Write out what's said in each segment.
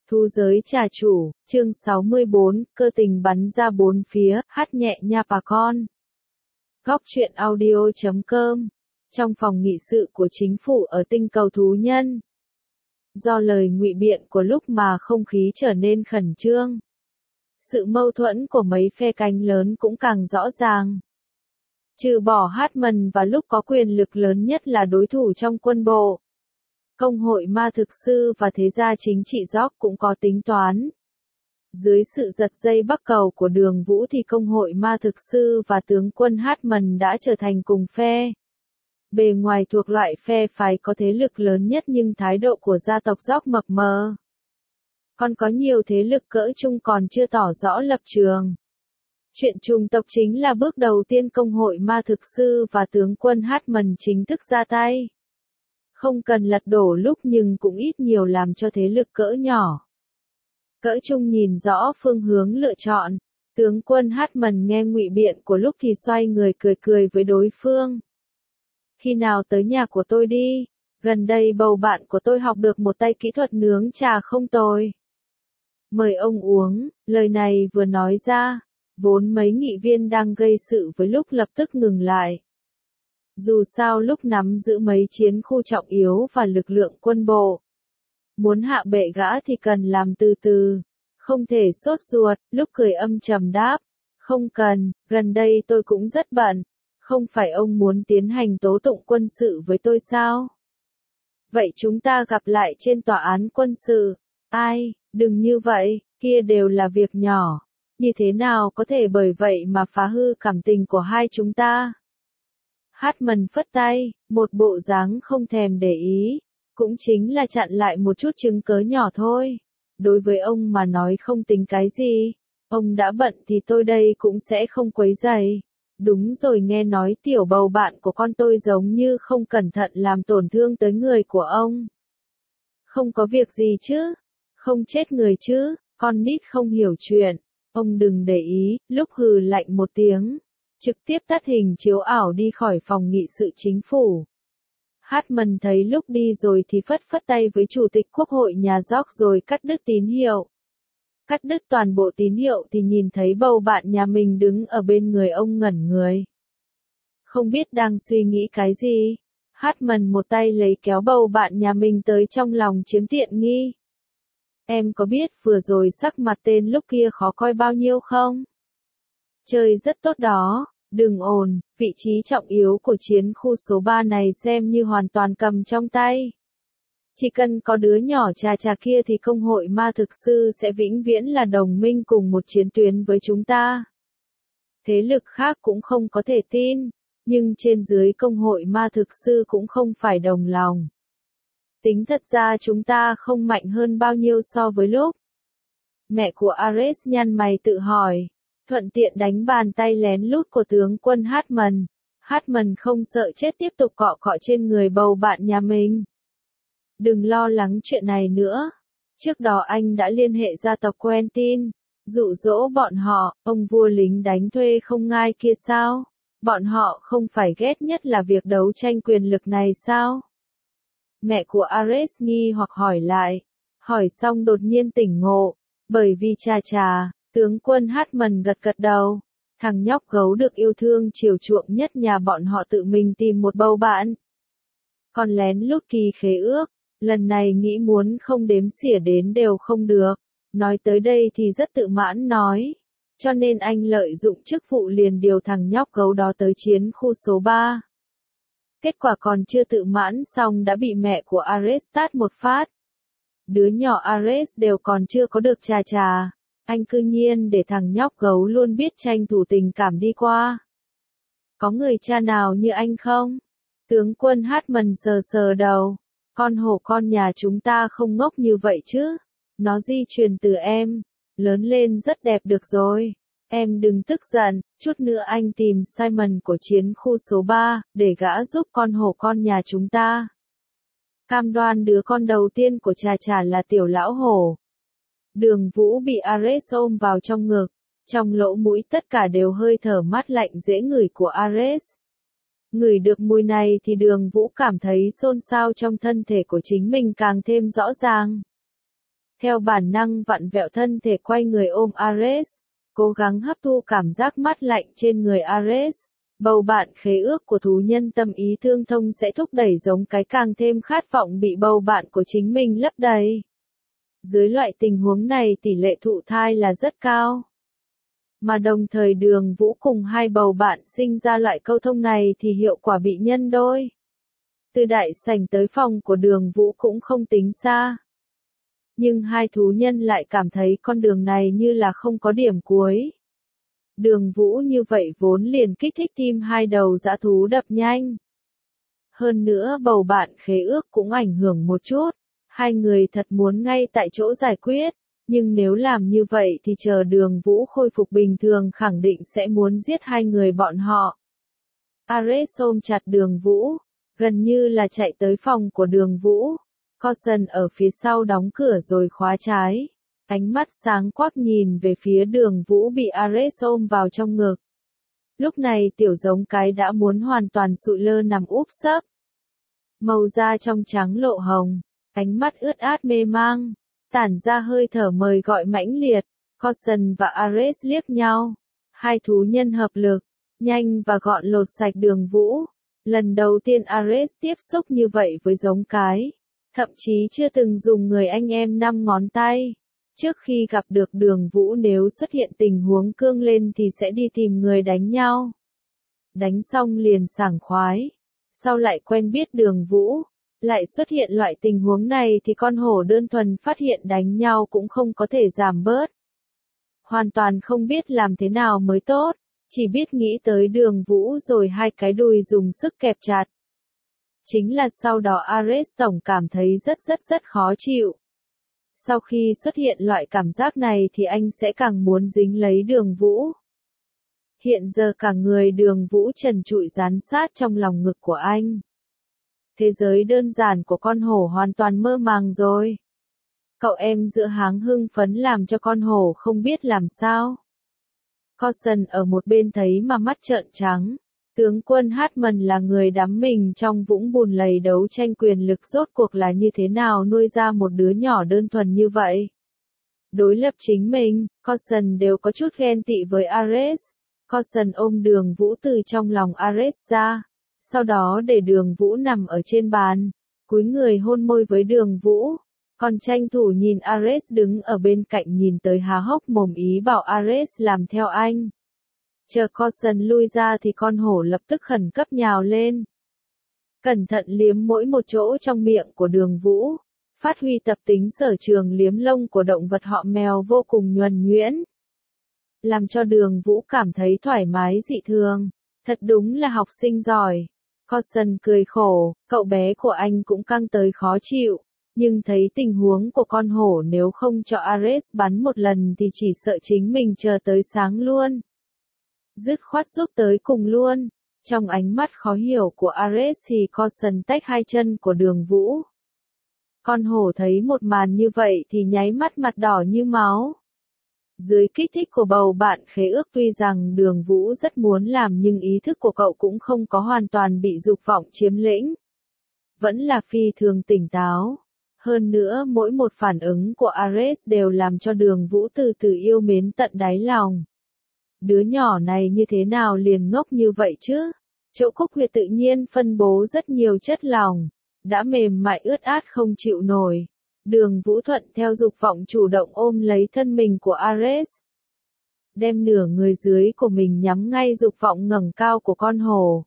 Thu giới trà chủ, chương 64, cơ tình bắn ra bốn phía, hát nhẹ nha bà con. Góc truyện audio.com. Trong phòng nghị sự của chính phủ ở tinh cầu thú nhân. Do lời ngụy biện của lúc mà không khí trở nên khẩn trương. Sự mâu thuẫn của mấy phe cánh lớn cũng càng rõ ràng. Trừ bỏ Hartman và lúc có quyền lực lớn nhất là đối thủ trong quân bộ. Công hội ma thực sư và thế gia chính trị York cũng có tính toán. Dưới sự giật dây bắc cầu của Đường Vũ thì công hội ma thực sư và tướng quân Hartman đã trở thành cùng phe. Bề ngoài thuộc loại phe phái có thế lực lớn nhất nhưng thái độ của gia tộc York mập mờ. Còn có nhiều thế lực cỡ trung còn chưa tỏ rõ lập trường. Chuyện chủng tộc chính là bước đầu tiên công hội ma thực sư và tướng quân Hartman chính thức ra tay. Không cần lật đổ lúc nhưng cũng ít nhiều làm cho thế lực cỡ nhỏ. Cỡ trung nhìn rõ phương hướng lựa chọn. Tướng quân Hartman nghe ngụy biện của lúc thì xoay người cười cười với đối phương. Khi nào tới nhà của tôi đi, gần đây bầu bạn của tôi học được một tay kỹ thuật nướng trà không tồi. Mời ông uống, lời này vừa nói ra, vốn mấy nghị viên đang gây sự với lúc lập tức ngừng lại. Dù sao lúc nắm giữ mấy chiến khu trọng yếu và lực lượng quân bộ. Muốn hạ bệ gã thì cần làm từ từ, không thể sốt ruột, lúc cười âm trầm đáp. Không cần, gần đây tôi cũng rất bận, không phải ông muốn tiến hành tố tụng quân sự với tôi sao? Vậy chúng ta gặp lại trên tòa án quân sự. Ai, đừng như vậy, kia đều là việc nhỏ, như thế nào có thể bởi vậy mà phá hư cảm tình của hai chúng ta? Hartman phất tay, một bộ dáng không thèm để ý, cũng chính là chặn lại một chút chứng cớ nhỏ thôi. Đối với ông mà nói không tính cái gì, ông đã bận thì tôi đây cũng sẽ không quấy rầy. Đúng rồi, nghe nói tiểu bầu bạn của con tôi giống như không cẩn thận làm tổn thương tới người của ông. Không có việc gì chứ, không chết người chứ, con nít không hiểu chuyện, ông đừng để ý, lúc hừ lạnh một tiếng. Trực tiếp tắt hình chiếu ảo đi khỏi phòng nghị sự chính phủ. Hartman thấy lúc đi rồi thì phất phất tay với chủ tịch quốc hội nhà York rồi cắt đứt tín hiệu. Cắt đứt toàn bộ tín hiệu thì nhìn thấy bầu bạn nhà mình đứng ở bên người ông ngẩn người. Không biết đang suy nghĩ cái gì. Hartman một tay lấy kéo bầu bạn nhà mình tới trong lòng chiếm tiện nghi. Em có biết vừa rồi sắc mặt tên lúc kia khó coi bao nhiêu không? Chơi rất tốt đó, đừng ồn, vị trí trọng yếu của chiến khu số 3 này xem như hoàn toàn cầm trong tay. Chỉ cần có đứa nhỏ trà trà kia thì công hội ma thực sư sẽ vĩnh viễn là đồng minh cùng một chiến tuyến với chúng ta. Thế lực khác cũng không có thể tin, nhưng trên dưới công hội ma thực sư cũng không phải đồng lòng. Tính thật ra chúng ta không mạnh hơn bao nhiêu so với lúc. Mẹ của Ares nhăn mày tự hỏi. Thuận tiện đánh bàn tay lén lút của tướng quân Hartman. Hartman không sợ chết tiếp tục cọ cọ trên người bầu bạn nhà mình. Đừng lo lắng chuyện này nữa. Trước đó anh đã liên hệ gia tộc Quentin, dụ dỗ bọn họ, ông vua lính đánh thuê không ngai kia sao? Bọn họ không phải ghét nhất là việc đấu tranh quyền lực này sao? Mẹ của Ares nghi hoặc hỏi lại. Hỏi xong đột nhiên tỉnh ngộ, bởi vì chà. Tướng quân Hartman gật gật đầu. Thằng nhóc gấu được yêu thương chiều chuộng nhất nhà bọn họ tự mình tìm một bầu bạn. Còn lén lút ký khế ước, lần này nghĩ muốn không đếm xỉa đến đều không được. Nói tới đây thì rất tự mãn nói. Cho nên anh lợi dụng chức vụ liền điều thằng nhóc gấu đó tới chiến khu số 3. Kết quả còn chưa tự mãn xong đã bị mẹ của Ares tát một phát. Đứa nhỏ Ares đều còn chưa có được trà. Anh cư nhiên để thằng nhóc gấu luôn biết tranh thủ tình cảm đi qua. Có người cha nào như anh không? Tướng quân Hartman sờ đầu. Con hổ con nhà chúng ta không ngốc như vậy chứ. Nó di truyền từ em. Lớn lên rất đẹp được rồi. Em đừng tức giận, chút nữa anh tìm Simon của chiến khu số 3, để gã giúp con hổ con nhà chúng ta. Cam đoan đứa con đầu tiên của trà là tiểu lão hổ. Đường Vũ bị Ares ôm vào trong ngực, trong lỗ mũi tất cả đều hơi thở mát lạnh dễ ngửi của Ares. Ngửi được mùi này thì Đường Vũ cảm thấy xôn xao trong thân thể của chính mình càng thêm rõ ràng. Theo bản năng vặn vẹo thân thể quay người ôm Ares, cố gắng hấp thu cảm giác mát lạnh trên người Ares. Bầu bạn khế ước của thú nhân tâm ý tương thông sẽ thúc đẩy giống cái càng thêm khát vọng bị bầu bạn của chính mình lấp đầy. Dưới loại tình huống này tỷ lệ thụ thai là rất cao. Mà đồng thời Đường Vũ cùng hai bầu bạn sinh ra loại câu thông này thì hiệu quả bị nhân đôi. Từ đại sảnh tới phòng của Đường Vũ cũng không tính xa. Nhưng hai thú nhân lại cảm thấy con đường này như là không có điểm cuối. Đường Vũ như vậy vốn liền kích thích tim hai đầu dã thú đập nhanh. Hơn nữa bầu bạn khế ước cũng ảnh hưởng một chút. Hai người thật muốn ngay tại chỗ giải quyết. Nhưng nếu làm như vậy thì chờ Đường Vũ khôi phục bình thường khẳng định sẽ muốn giết hai người bọn họ. Ares ôm chặt Đường Vũ, gần như là chạy tới phòng của Đường Vũ. Coulson ở phía sau đóng cửa rồi khóa trái. Ánh mắt sáng quắc nhìn về phía Đường Vũ bị Ares ôm vào trong ngực. Lúc này tiểu giống cái đã muốn hoàn toàn sụi lơ nằm úp sấp. Màu da trong trắng lộ hồng, ánh mắt ướt át mê mang, tản ra hơi thở mời gọi mãnh liệt. Coulson và Ares liếc nhau. Hai thú nhân hợp lực, nhanh và gọn lột sạch Đường Vũ. Lần đầu tiên Ares tiếp xúc như vậy với giống cái. Thậm chí chưa từng dùng người anh em 5 ngón tay. Trước khi gặp được Đường Vũ nếu xuất hiện tình huống cương lên thì sẽ đi tìm người đánh nhau. Đánh xong liền sảng khoái. Sau lại quen biết Đường Vũ, lại xuất hiện loại tình huống này thì con hổ đơn thuần phát hiện đánh nhau cũng không có thể giảm bớt. Hoàn toàn không biết làm thế nào mới tốt, chỉ biết nghĩ tới Đường Vũ rồi hai cái đùi dùng sức kẹp chặt. Chính là sau đó Ares tổng cảm thấy rất khó chịu. Sau khi xuất hiện loại cảm giác này thì anh sẽ càng muốn dính lấy Đường Vũ. Hiện giờ cả người Đường Vũ trần trụi dán sát trong lòng ngực của anh. Thế giới đơn giản của con hổ hoàn toàn mơ màng rồi. Cậu em giữa háng hưng phấn làm cho con hổ không biết làm sao. Coulson ở một bên thấy mà mắt trợn trắng. Tướng quân Hartman là người đắm mình trong vũng bùn lầy đấu tranh quyền lực rốt cuộc là như thế nào nuôi ra một đứa nhỏ đơn thuần như vậy. Đối lập chính mình, Coulson đều có chút ghen tị với Ares. Coulson ôm Đường Vũ từ trong lòng Ares ra. Sau đó để Đường Vũ nằm ở trên bàn, cúi người hôn môi với Đường Vũ. Còn tranh thủ nhìn Ares đứng ở bên cạnh nhìn tới há hốc mồm ý bảo Ares làm theo anh. Chờ Coulson lui ra thì con hổ lập tức khẩn cấp nhào lên. Cẩn thận liếm mỗi một chỗ trong miệng của Đường Vũ. Phát huy tập tính sở trường liếm lông của động vật họ mèo vô cùng nhuần nhuyễn. Làm cho Đường Vũ cảm thấy thoải mái dị thường. Thật đúng là học sinh giỏi. Coulson cười khổ, cậu bé của anh cũng căng tới khó chịu. Nhưng thấy tình huống của con hổ nếu không cho Ares bắn một lần thì chỉ sợ chính mình chờ tới sáng luôn. Dứt khoát giúp tới cùng luôn. Trong ánh mắt khó hiểu của Ares thì Coulson tách hai chân của Đường Vũ. Con hổ thấy một màn như vậy thì nháy mắt mặt đỏ như máu. Dưới kích thích của bầu bạn khế ước tuy rằng Đường Vũ rất muốn làm nhưng ý thức của cậu cũng không có hoàn toàn bị dục vọng chiếm lĩnh. Vẫn là phi thường tỉnh táo. Hơn nữa mỗi một phản ứng của Ares đều làm cho Đường Vũ từ từ yêu mến tận đáy lòng. Đứa nhỏ này như thế nào liền ngốc như vậy chứ? Chỗ cúc huyệt tự nhiên phân bố rất nhiều chất lỏng, đã mềm mại ướt át không chịu nổi. Đường Vũ thuận theo dục vọng chủ động ôm lấy thân mình của Ares. Đem nửa người dưới của mình nhắm ngay dục vọng ngẩng cao của con hổ.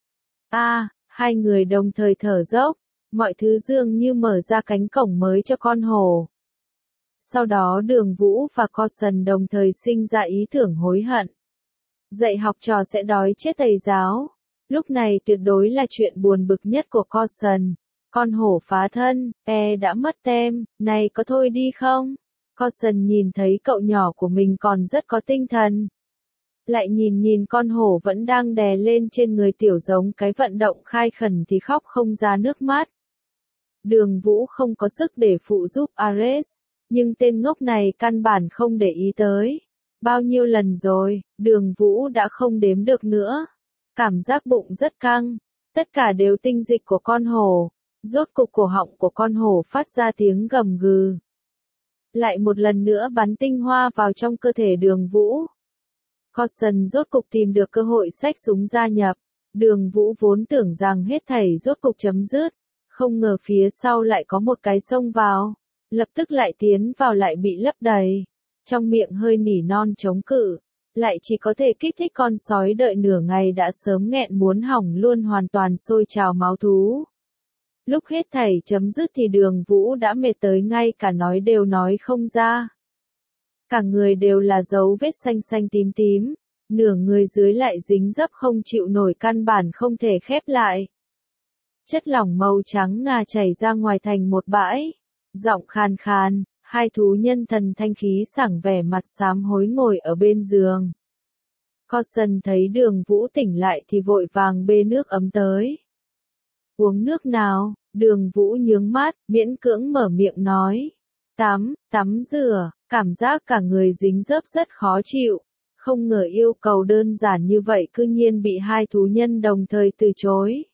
Hai người đồng thời thở dốc, mọi thứ dường như mở ra cánh cổng mới cho con hổ. Sau đó Đường Vũ và Coulson đồng thời sinh ra ý tưởng hối hận. Dạy học trò sẽ đói chết thầy giáo. Lúc này tuyệt đối là chuyện buồn bực nhất của Coulson. Con hổ phá thân, đã mất tem, này có thôi đi không? Coulson nhìn thấy cậu nhỏ của mình còn rất có tinh thần. Lại nhìn con hổ vẫn đang đè lên trên người tiểu giống cái vận động khai khẩn thì khóc không ra nước mắt. Đường Vũ không có sức để phụ giúp Ares, nhưng tên ngốc này căn bản không để ý tới. Bao nhiêu lần rồi, Đường Vũ đã không đếm được nữa. Cảm giác bụng rất căng, tất cả đều tinh dịch của con hổ. Rốt cục cổ họng của con hổ phát ra tiếng gầm gừ. lại một lần nữa bắn tinh hoa vào trong cơ thể Đường Vũ. Coulson rốt cục tìm được cơ hội xách súng gia nhập. Đường Vũ vốn tưởng rằng hết thảy rốt cục chấm dứt, không ngờ phía sau lại có một cái xông vào, lập tức lại tiến vào lại bị lấp đầy. Trong miệng hơi nỉ non chống cự, lại chỉ có thể kích thích con sói đợi nửa ngày đã sớm nghẹn muốn hỏng luôn hoàn toàn sôi trào máu thú. Lúc hết thảy chấm dứt thì Đường Vũ đã mệt tới ngay cả nói đều nói không ra. Cả người đều là dấu vết xanh xanh tím tím, nửa người dưới lại dính dấp không chịu nổi căn bản không thể khép lại. Chất lỏng màu trắng ngà chảy ra ngoài thành một bãi, giọng khàn khàn, hai thú nhân thần thanh khí sảng vẻ mặt xám hối ngồi ở bên giường. Coulson thấy Đường Vũ tỉnh lại thì vội vàng bê nước ấm tới. Uống nước nào? Đường Vũ nhướng mắt, miễn cưỡng mở miệng nói. Tắm rửa, cảm giác cả người dính dấp rất khó chịu. Không ngờ yêu cầu đơn giản như vậy cư nhiên bị hai thú nhân đồng thời từ chối.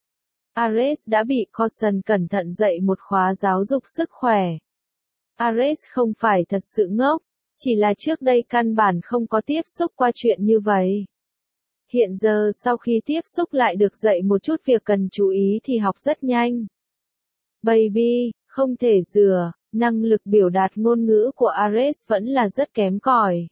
Ares đã bị Coulson cẩn thận dạy một khóa giáo dục sức khỏe. Ares không phải thật sự ngốc, chỉ là trước đây căn bản không có tiếp xúc qua chuyện như vậy. Hiện giờ sau khi tiếp xúc lại được dạy một chút việc cần chú ý thì học rất nhanh. Baby, không thể rửa, năng lực biểu đạt ngôn ngữ của Ares vẫn là rất kém cỏi.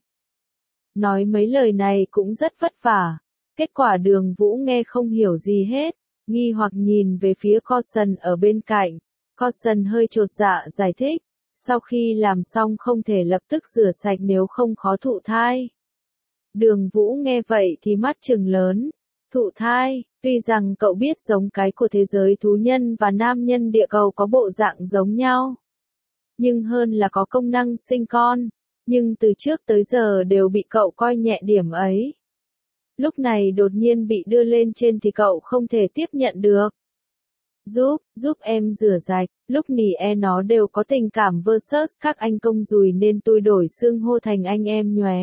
Nói mấy lời này cũng rất vất vả. Kết quả Đường Vũ nghe không hiểu gì hết, nghi hoặc nhìn về phía Coulson ở bên cạnh. Coulson hơi chột dạ giải thích, sau khi làm xong không thể lập tức rửa sạch nếu không khó thụ thai. Đường Vũ nghe vậy thì mắt trừng lớn. Thụ thai, tuy rằng cậu biết giống cái của thế giới thú nhân và nam nhân địa cầu có bộ dạng giống nhau, nhưng hơn là có công năng sinh con, nhưng từ trước tới giờ đều bị cậu coi nhẹ điểm ấy. Lúc này đột nhiên bị đưa lên trên thì cậu không thể tiếp nhận được. Giúp em rửa sạch, lúc nỉ nó đều có tình cảm versus các anh công dùi nên tôi đổi xưng hô thành anh em nhóe.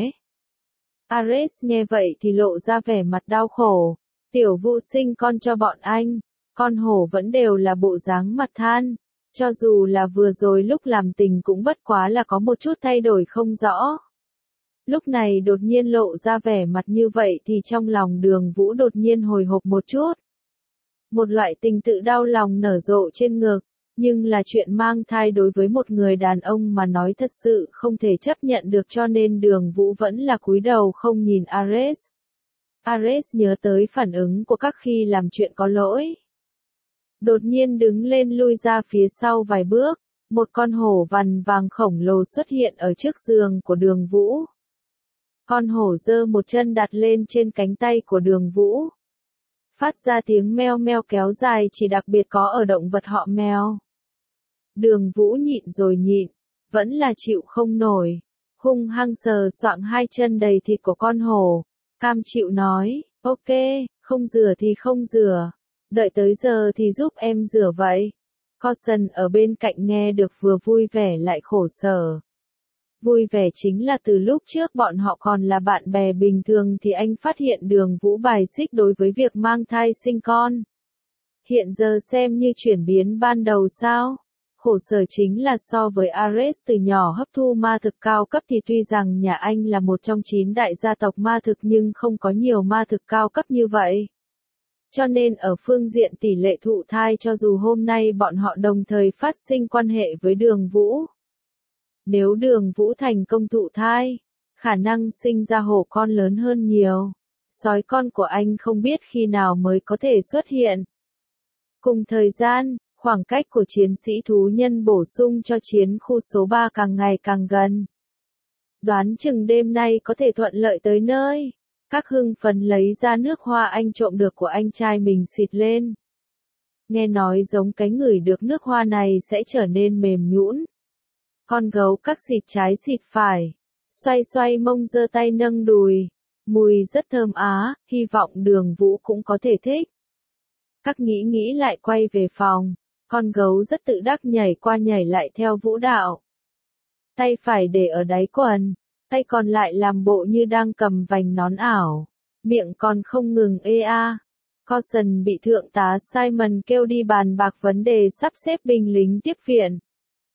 Ares nghe vậy thì lộ ra vẻ mặt đau khổ. Tiểu Vũ sinh con cho bọn anh, con hổ vẫn đều là bộ dáng mặt than. Cho dù là vừa rồi lúc làm tình cũng bất quá là có một chút thay đổi không rõ. Lúc này đột nhiên lộ ra vẻ mặt như vậy thì trong lòng Đường Vũ đột nhiên hồi hộp một chút. Một loại tình tự đau lòng nở rộ trên ngực, nhưng là chuyện mang thai đối với một người đàn ông mà nói thật sự không thể chấp nhận được cho nên Đường Vũ vẫn là cúi đầu không nhìn Ares. Ares nhớ tới phản ứng của các khi làm chuyện có lỗi. Đột nhiên đứng lên lui ra phía sau vài bước, một con hổ vằn vàng khổng lồ xuất hiện ở trước giường của Đường Vũ. Con hổ giơ một chân đặt lên trên cánh tay của Đường Vũ. Phát ra tiếng meo meo kéo dài chỉ đặc biệt có ở động vật họ mèo. Đường Vũ nhịn rồi nhịn, vẫn là chịu không nổi. Hung hăng sờ soạng hai chân đầy thịt của con hổ. Cam chịu nói, ok, không rửa thì không rửa. Đợi tới giờ thì giúp em rửa vậy. Coulson ở bên cạnh nghe được vừa vui vẻ lại khổ sở. Vui vẻ chính là từ lúc trước bọn họ còn là bạn bè bình thường thì anh phát hiện Đường Vũ bài xích đối với việc mang thai sinh con. Hiện giờ xem như chuyển biến ban đầu sao? Khổ sở chính là so với Ares từ nhỏ hấp thu ma thực cao cấp thì tuy rằng nhà anh là một trong 9 đại gia tộc ma thực nhưng không có nhiều ma thực cao cấp như vậy. Cho nên ở phương diện tỷ lệ thụ thai cho dù hôm nay bọn họ đồng thời phát sinh quan hệ với Đường Vũ. Nếu Đường Vũ thành công thụ thai, khả năng sinh ra hổ con lớn hơn nhiều. Sói con của anh không biết khi nào mới có thể xuất hiện. Cùng thời gian, khoảng cách của chiến sĩ thú nhân bổ sung cho chiến khu số 3 càng ngày càng gần. Đoán chừng đêm nay có thể thuận lợi tới nơi. Các hưng phấn lấy ra nước hoa anh trộm được của anh trai mình xịt lên. Nghe nói giống cái ngửi được nước hoa này sẽ trở nên mềm nhũn. Con gấu các xịt trái xịt phải. Xoay xoay mông giơ tay nâng đùi. Mùi rất thơm á, hy vọng Đường Vũ cũng có thể thích. Các nghĩ lại quay về phòng. Con gấu rất tự đắc nhảy qua nhảy lại theo vũ đạo. Tay phải để ở đáy quần. Tay còn lại làm bộ như đang cầm vành nón ảo. Miệng còn không ngừng ê a. Coulson bị thượng tá Simon kêu đi bàn bạc vấn đề sắp xếp binh lính tiếp viện.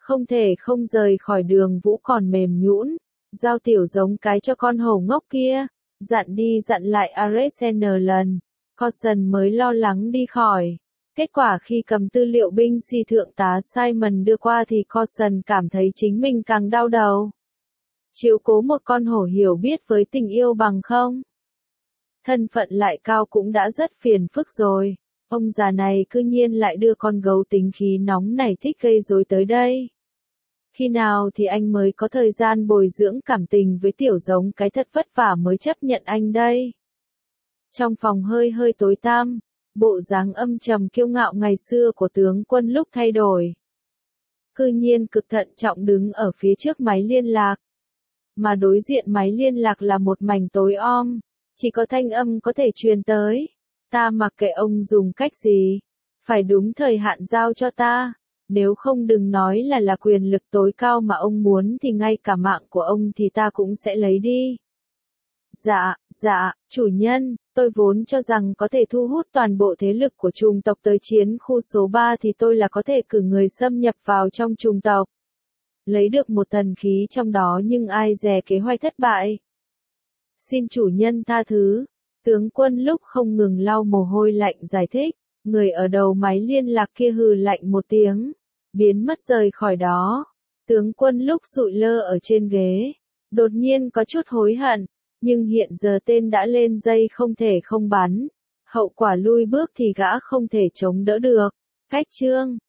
không thể không rời khỏi đường Vũ còn mềm nhũn, giao tiểu giống cái cho con hổ ngốc kia, dặn đi dặn lại Arsene lần, Coulson mới lo lắng đi khỏi. Kết quả khi cầm tư liệu binh sĩ thượng tá Simon đưa qua thì Coulson cảm thấy chính mình càng đau đầu. Chiếu cố một con hổ hiểu biết với tình yêu bằng không? Thân phận lại cao cũng đã rất phiền phức rồi. Ông già này cư nhiên lại đưa con gấu tính khí nóng này thích gây rối tới đây. Khi nào thì anh mới có thời gian bồi dưỡng cảm tình với tiểu giống cái thật vất vả mới chấp nhận anh đây. Trong phòng hơi hơi tối tăm, bộ dáng âm trầm kiêu ngạo ngày xưa của tướng quân lúc thay đổi. Cư nhiên cực thận trọng đứng ở phía trước máy liên lạc. Mà đối diện máy liên lạc là một mảnh tối om, chỉ có thanh âm có thể truyền tới. Ta mặc kệ ông dùng cách gì, phải đúng thời hạn giao cho ta, nếu không đừng nói là quyền lực tối cao mà ông muốn thì ngay cả mạng của ông thì ta cũng sẽ lấy đi. Dạ, chủ nhân, tôi vốn cho rằng có thể thu hút toàn bộ thế lực của chủng tộc tới chiến khu số 3 thì tôi là có thể cử người xâm nhập vào trong chủng tộc. Lấy được một thần khí trong đó nhưng ai dè kế hoạch thất bại. Xin chủ nhân tha thứ. Tướng quân lúc không ngừng lau mồ hôi lạnh giải thích, người ở đầu máy liên lạc kia hừ lạnh một tiếng, biến mất rời khỏi đó. Tướng quân lúc sụi lơ ở trên ghế, đột nhiên có chút hối hận, nhưng hiện giờ tên đã lên dây không thể không bắn, hậu quả lui bước thì gã không thể chống đỡ được. Cách chương